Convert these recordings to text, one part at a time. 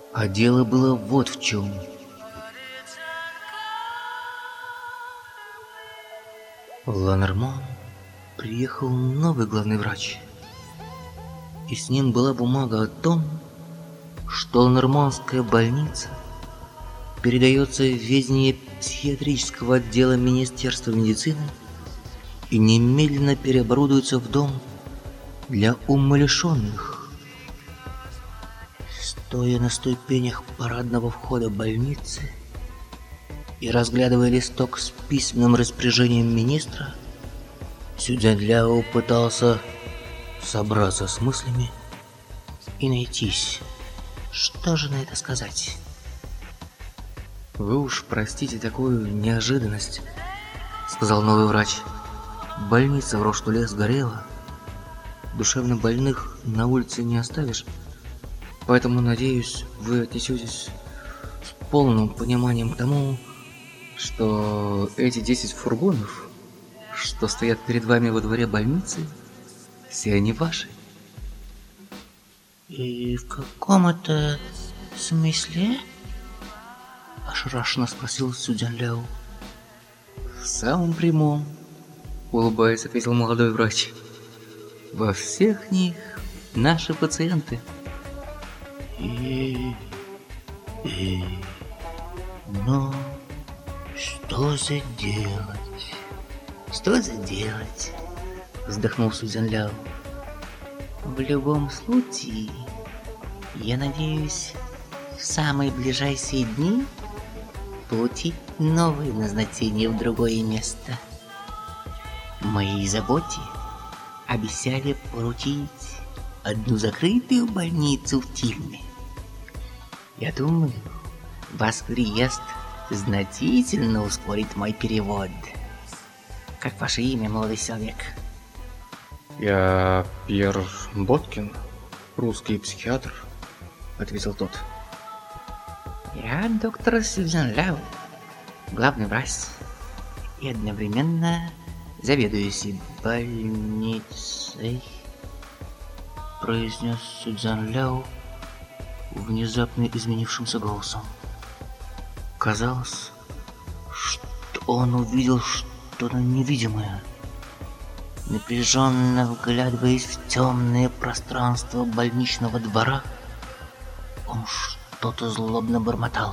А дело было вот в чем. В Ланермон приехал новый главный врач. И с ним была бумага о том, что Ланермонская больница передается в ведение психиатрического отдела Министерства медицины и немедленно переоборудуется в дом для умалишенных. Стоя на ступенях парадного входа больницы и разглядывая листок с письменным распоряжением министра, Цзяньляо пытался собраться с мыслями и найтись. Что же на это сказать? «Вы уж простите такую неожиданность», — сказал новый врач. «Больница в Роштуле сгорела. Душевно больных на улице не оставишь. Поэтому, надеюсь, вы отнесетесь с полным пониманием к тому, что эти 10 фургонов, что стоят перед вами во дворе больницы, все они ваши». «И в каком это смысле?» — ошарашенно спросил Цзяньляо. «В самом прямом», — улыбаясь, ответил молодой врач. «Во всех них наши пациенты». Но что же делать? Что же делать? Вздохнул Цзяньляо. В любом случае, я надеюсь, в самые ближайшие дни получить новое назначение в другое место. Моей заботе обещали поручить одну закрытую больницу в Тильме. Я думаю, ваш приезд значительно ускорит мой перевод. Как ваше имя, молодой человек? Я Пьер Боткин, русский психиатр, ответил тот. Я доктор Цзяньляо, главный врач и одновременно заведующий больницей, произнес Цзяньляо внезапно изменившимся голосом. Казалось, что он увидел что-то невидимое. Напряженно вглядываясь в темное пространство больничного двора, он что-то злобно бормотал.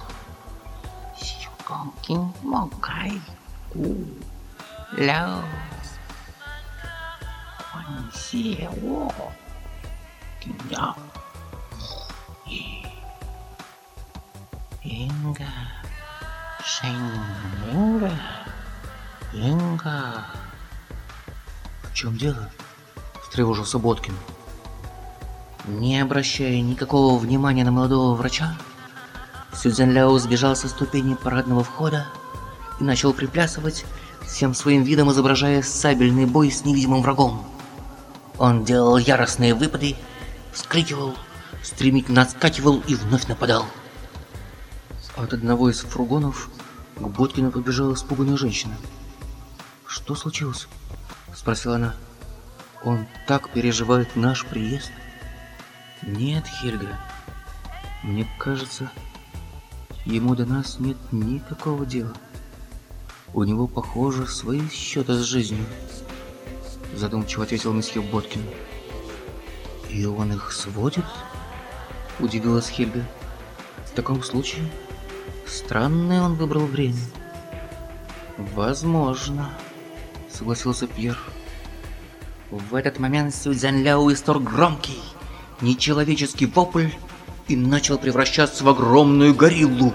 Инга. В чем дело? Встревожился Боткин. Не обращая никакого внимания на молодого врача, Цзяньляо сбежал со ступени парадного входа и начал приплясывать, всем своим видом изображая сабельный бой с невидимым врагом. Он делал яростные выпады, вскрикивал, стремительно отскакивал и вновь нападал. От одного из фургонов к Боткину подбежала испуганная женщина. «Что случилось?» — спросила она. «Он так переживает наш приезд?» «Нет, Хельга, мне кажется, ему до нас нет никакого дела. У него, похоже, свои счеты с жизнью», — задумчиво ответил месье Боткин. «И он их сводит?» — удивилась Хельга. «В таком случае странное он выбрал время». «Возможно», — согласился Пьер. В этот момент Цзяньляо исторг громкий, нечеловеческий вопль и начал превращаться в огромную гориллу.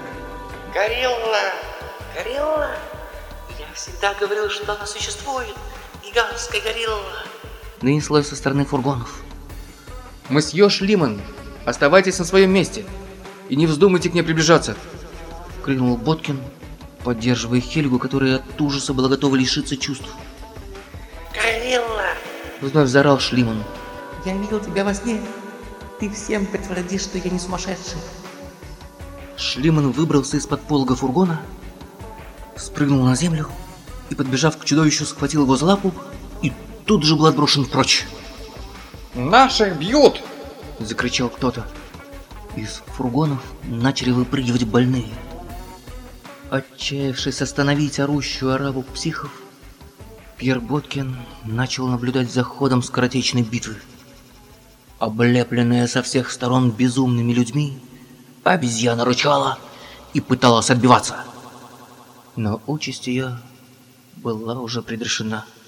Горилла! Я всегда говорил, что она существует. Гигантская горилла! Донеслось со стороны фургонов. «Мсье Шлиман, оставайтесь на своем месте и не вздумайте к ней приближаться!» — крикнул Боткин, поддерживая Хельгу, которая от ужаса была готова лишиться чувств. «Горилла!» — вновь заорал Шлиман. «Я видел тебя во сне. Ты всем подтвердишь, что я не сумасшедший». Шлиман выбрался из-под полога фургона, спрыгнул на землю и, подбежав к чудовищу, схватил его за лапу и тут же был отброшен прочь. «Наших бьют!» — закричал кто-то. Из фургонов начали выпрыгивать больные. Отчаявшись остановить орущую ораву психов, Пьер Боткин начал наблюдать за ходом скоротечной битвы. Облепленная со всех сторон безумными людьми, обезьяна рычала и пыталась отбиваться. Но участь ее была уже предрешена.